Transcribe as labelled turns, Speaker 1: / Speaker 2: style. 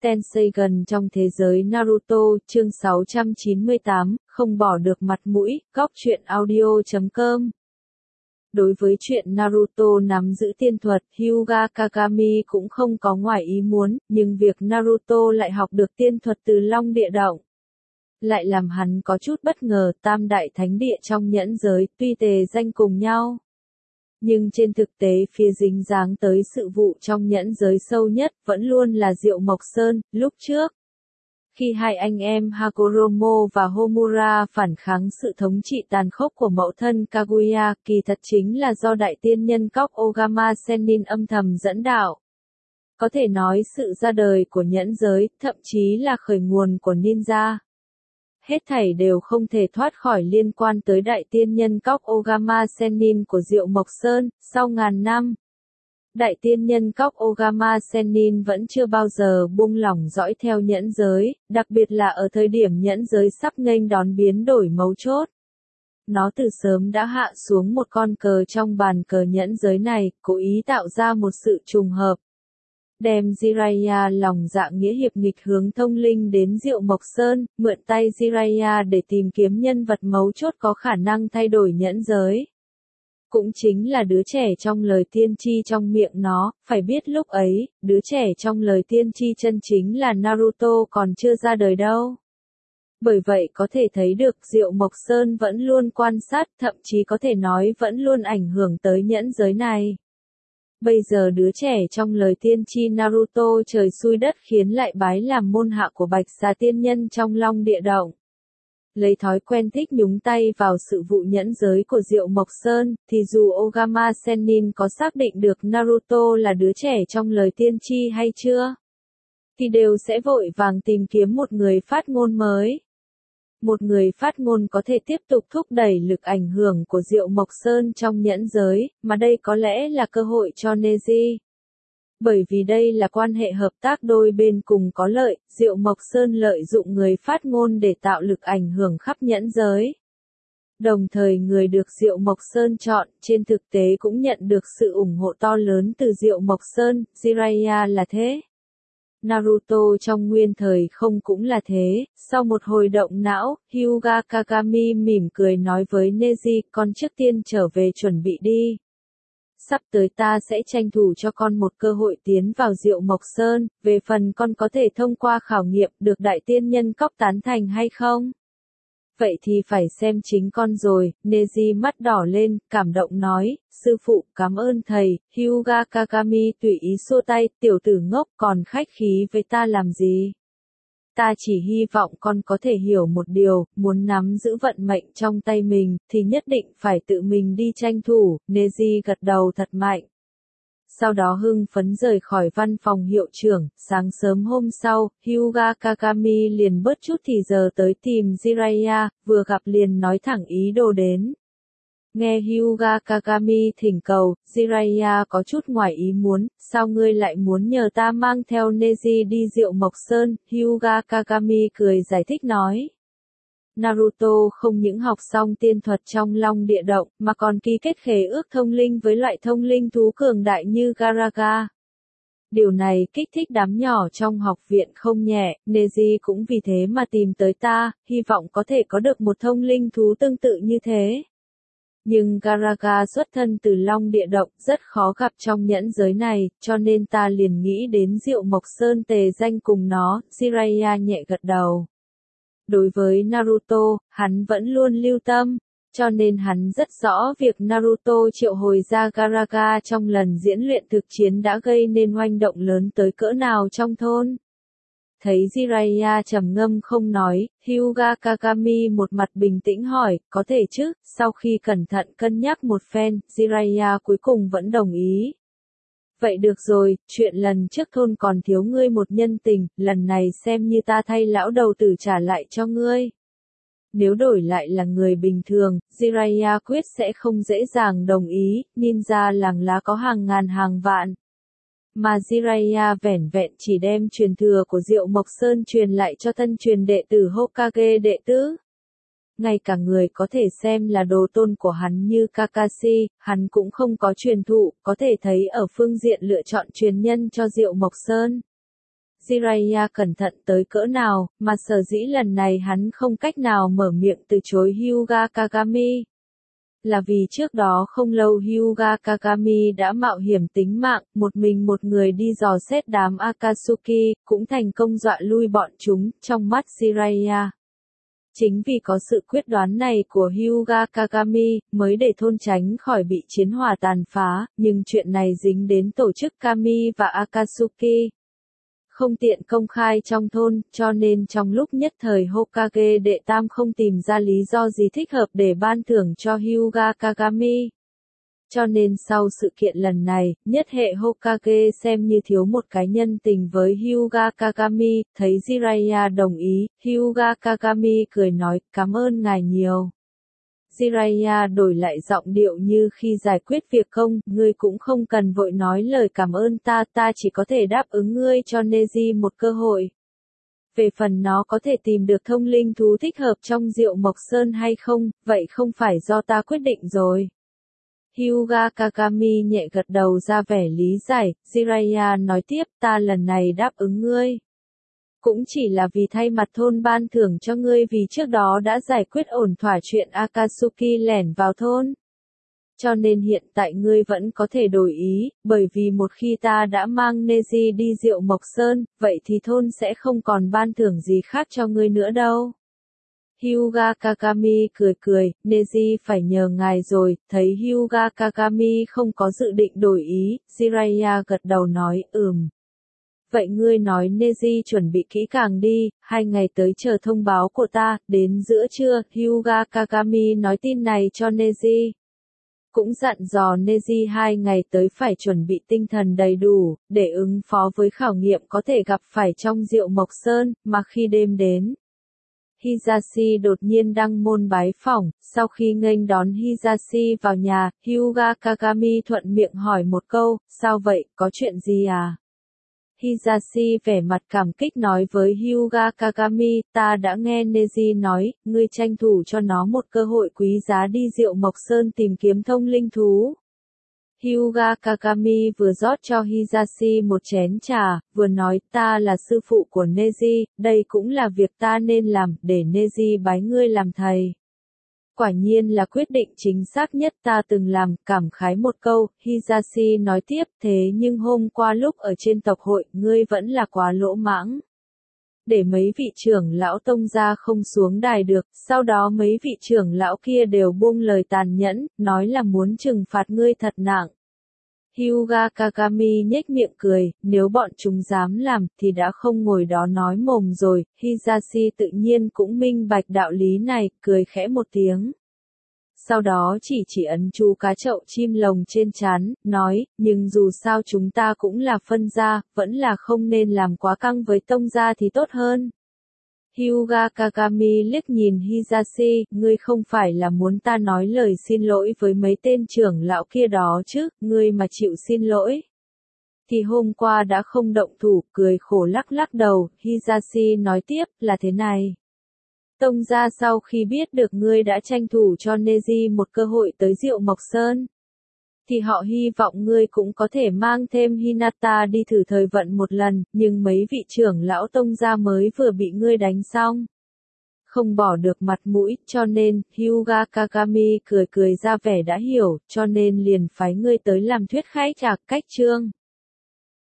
Speaker 1: Tensei gần trong thế giới Naruto, chương 698, không bỏ được mặt mũi, góc truyện audio.com. Đối với chuyện Naruto nắm giữ tiên thuật, Hyuga Kagami cũng không có ngoài ý muốn, nhưng việc Naruto lại học được tiên thuật từ Long Địa Động lại làm hắn có chút bất ngờ. Tam đại thánh địa trong nhẫn giới tuy tề danh cùng nhau, nhưng trên thực tế phía dính dáng tới sự vụ trong nhẫn giới sâu nhất vẫn luôn là Diệu Mộc Sơn. Lúc trước, khi hai anh em Hagoromo và Homura phản kháng sự thống trị tàn khốc của mẫu thân Kaguya, kỳ thật chính là do đại tiên nhân cóc Ogama Sennin âm thầm dẫn đạo. Có thể nói sự ra đời của nhẫn giới, thậm chí là khởi nguồn của ninja, hết thảy đều không thể thoát khỏi liên quan tới đại tiên nhân cóc Ogama Sennin của Diệu Mộc Sơn. Sau ngàn năm, đại tiên nhân cóc Ogama Sennin vẫn chưa bao giờ buông lỏng dõi theo nhẫn giới, đặc biệt là ở thời điểm nhẫn giới sắp nghênh đón biến đổi mấu chốt. Nó từ sớm đã hạ xuống một con cờ trong bàn cờ nhẫn giới này, cố ý tạo ra một sự trùng hợp, đem Jiraiya lòng dạ nghĩa hiệp nghịch hướng thông linh đến Diệu Mộc Sơn, mượn tay Jiraiya để tìm kiếm nhân vật mấu chốt có khả năng thay đổi nhẫn giới. Cũng chính là đứa trẻ trong lời tiên tri trong miệng nó. Phải biết lúc ấy, đứa trẻ trong lời tiên tri chân chính là Naruto còn chưa ra đời đâu. Bởi vậy có thể thấy được Diệu Mộc Sơn vẫn luôn quan sát, thậm chí có thể nói vẫn luôn ảnh hưởng tới nhẫn giới này. Bây giờ đứa trẻ trong lời tiên tri Naruto trời xui đất khiến lại bái làm môn hạ của Bạch Xà tiên nhân trong Long Địa Động. Lấy thói quen thích nhúng tay vào sự vụ nhẫn giới của Diệu Mộc Sơn, thì dù Ogama Sennin có xác định được Naruto là đứa trẻ trong lời tiên tri hay chưa, thì đều sẽ vội vàng tìm kiếm một người phát ngôn mới. Một người phát ngôn có thể tiếp tục thúc đẩy lực ảnh hưởng của Diệu Mộc Sơn trong nhẫn giới, mà đây có lẽ là cơ hội cho Neji. Bởi vì đây là quan hệ hợp tác đôi bên cùng có lợi, Diệu Mộc Sơn lợi dụng người phát ngôn để tạo lực ảnh hưởng khắp nhẫn giới. Đồng thời người được Diệu Mộc Sơn chọn, trên thực tế cũng nhận được sự ủng hộ to lớn từ Diệu Mộc Sơn. Jiraiya là thế. Naruto trong nguyên thời không cũng là thế. Sau một hồi động não, Hyuga Kagami mỉm cười nói với Neji, con trước tiên trở về chuẩn bị đi. Sắp tới ta sẽ tranh thủ cho con một cơ hội tiến vào Diệu Mộc Sơn, về phần con có thể thông qua khảo nghiệm được đại tiên nhân cóc tán thành hay không? Vậy thì phải xem chính con rồi. Neji mắt đỏ lên, cảm động nói, sư phụ, cảm ơn thầy. Hyuga Kagami tùy ý xua tay, tiểu tử ngốc, còn khách khí với ta làm gì? Ta chỉ hy vọng con có thể hiểu một điều, muốn nắm giữ vận mệnh trong tay mình, thì nhất định phải tự mình đi tranh thủ. Neji gật đầu thật mạnh. Sau đó hưng phấn rời khỏi văn phòng hiệu trưởng. Sáng sớm hôm sau, Hyuga Kagami liền bớt chút thì giờ tới tìm Jiraiya, vừa gặp liền nói thẳng ý đồ đến. Nghe Hyuga Kagami thỉnh cầu, Jiraiya có chút ngoài ý muốn, sao ngươi lại muốn nhờ ta mang theo Neji đi Diệu Mộc Sơn? Hyuga Kagami cười giải thích nói. Naruto không những học xong tiên thuật trong Long Địa Động, mà còn ký kết khế ước thông linh với loại thông linh thú cường đại như Garaga. Điều này kích thích đám nhỏ trong học viện không nhẹ, Neji cũng vì thế mà tìm tới ta, hy vọng có thể có được một thông linh thú tương tự như thế. Nhưng Garaga xuất thân từ Long Địa Động, rất khó gặp trong nhẫn giới này, cho nên ta liền nghĩ đến Diệu Mộc Sơn tề danh cùng nó. Jiraiya nhẹ gật đầu. Đối với Naruto, hắn vẫn luôn lưu tâm, cho nên hắn rất rõ việc Naruto triệu hồi ra Garaga trong lần diễn luyện thực chiến đã gây nên oanh động lớn tới cỡ nào trong thôn. Thấy Jiraiya trầm ngâm không nói, Hyuga Kagami một mặt bình tĩnh hỏi, có thể chứ? Sau khi cẩn thận cân nhắc một phen, Jiraiya cuối cùng vẫn đồng ý. Vậy được rồi, chuyện lần trước thôn còn thiếu ngươi một nhân tình, lần này xem như ta thay lão đầu tử trả lại cho ngươi. Nếu đổi lại là người bình thường, Jiraiya quyết sẽ không dễ dàng đồng ý, ninja làng lá có hàng ngàn hàng vạn. Mà Jiraiya vẻn vẹn chỉ đem truyền thừa của Diệu Mộc Sơn truyền lại cho thân truyền đệ tử Hokage đệ tử. Ngay cả người có thể xem là đồ tôn của hắn như Kakashi, hắn cũng không có truyền thụ, có thể thấy ở phương diện lựa chọn truyền nhân cho Diệu Mộc Sơn. Jiraiya cẩn thận tới cỡ nào, mà sở dĩ lần này hắn không cách nào mở miệng từ chối Hyuga Kagami. Là vì trước đó không lâu Hyuga Kagami đã mạo hiểm tính mạng, một mình một người đi dò xét đám Akatsuki, cũng thành công dọa lui bọn chúng, trong mắt Jiraiya. Chính vì có sự quyết đoán này của Hyuga Kagami, mới để thôn tránh khỏi bị chiến hỏa tàn phá, nhưng chuyện này dính đến tổ chức Kami và Akatsuki. Không tiện công khai trong thôn, cho nên trong lúc nhất thời Hokage đệ tam không tìm ra lý do gì thích hợp để ban thưởng cho Hyuga Kagami. Cho nên sau sự kiện lần này, nhất hệ Hokage xem như thiếu một cái nhân tình với Hyuga Kagami, thấy Jiraiya đồng ý, Hyuga Kagami cười nói, cảm ơn ngài nhiều. Jiraiya đổi lại giọng điệu như khi giải quyết việc công, ngươi cũng không cần vội nói lời cảm ơn ta chỉ có thể đáp ứng ngươi cho Neji một cơ hội. Về phần nó có thể tìm được thông linh thú thích hợp trong Diệu Mộc Sơn hay không, vậy không phải do ta quyết định rồi. Hyuga Kagami nhẹ gật đầu ra vẻ lý giải, Jiraiya nói tiếp, ta lần này đáp ứng ngươi. Cũng chỉ là vì thay mặt thôn ban thưởng cho ngươi vì trước đó đã giải quyết ổn thỏa chuyện Akatsuki lẻn vào thôn. Cho nên hiện tại ngươi vẫn có thể đổi ý, bởi vì một khi ta đã mang Neji đi Diệu Mộc Sơn, vậy thì thôn sẽ không còn ban thưởng gì khác cho ngươi nữa đâu. Hyuga Kagami cười, Neji phải nhờ ngài rồi, thấy Hyuga Kagami không có dự định đổi ý, Jiraiya gật đầu nói, Vậy ngươi nói Neji chuẩn bị kỹ càng đi, 2 ngày tới chờ thông báo của ta, đến giữa trưa, Hyuga Kagami nói tin này cho Neji. Cũng dặn dò Neji 2 ngày tới phải chuẩn bị tinh thần đầy đủ, để ứng phó với khảo nghiệm có thể gặp phải trong Diệu Mộc Sơn, mà khi đêm đến. Hisashi đột nhiên đăng môn bái phỏng, sau khi nghênh đón Hisashi vào nhà, Hyuga Kagami thuận miệng hỏi một câu, sao vậy, có chuyện gì à? Hisashi vẻ mặt cảm kích nói với Hyuga Kagami, ta đã nghe Neji nói, ngươi tranh thủ cho nó một cơ hội quý giá đi Diệu Mộc Sơn tìm kiếm thông linh thú. Hyuga Kagami vừa rót cho Hisashi một chén trà, vừa nói ta là sư phụ của Neji, đây cũng là việc ta nên làm, để Neji bái ngươi làm thầy. Quả nhiên là quyết định chính xác nhất ta từng làm, cảm khái một câu, Hisashi nói tiếp, thế nhưng hôm qua lúc ở trên tộc hội, ngươi vẫn là quá lỗ mãng. Để mấy vị trưởng lão tông gia không xuống đài được, sau đó mấy vị trưởng lão kia đều buông lời tàn nhẫn, nói là muốn trừng phạt ngươi thật nặng. Hyuga Kagami nhếch miệng cười, nếu bọn chúng dám làm, thì đã không ngồi đó nói mồm rồi, Hisashi tự nhiên cũng minh bạch đạo lý này, cười khẽ một tiếng. Sau đó chỉ ấn chú cá chậu chim lồng trên trán, nói, nhưng dù sao chúng ta cũng là phân gia, vẫn là không nên làm quá căng với tông gia thì tốt hơn. Hyuga Kagami liếc nhìn Hisashi, ngươi không phải là muốn ta nói lời xin lỗi với mấy tên trưởng lão kia đó chứ, ngươi mà chịu xin lỗi. Thì hôm qua đã không động thủ, cười khổ lắc lắc đầu, Hisashi nói tiếp, là thế này. Tông gia sau khi biết được ngươi đã tranh thủ cho Neji một cơ hội tới Diệu Mộc Sơn, thì họ hy vọng ngươi cũng có thể mang thêm Hinata đi thử thời vận một lần, nhưng mấy vị trưởng lão tông gia mới vừa bị ngươi đánh xong. Không bỏ được mặt mũi, cho nên, Hyuga Kagami cười ra vẻ đã hiểu, cho nên liền phái ngươi tới làm thuyết khách trạc cách trương.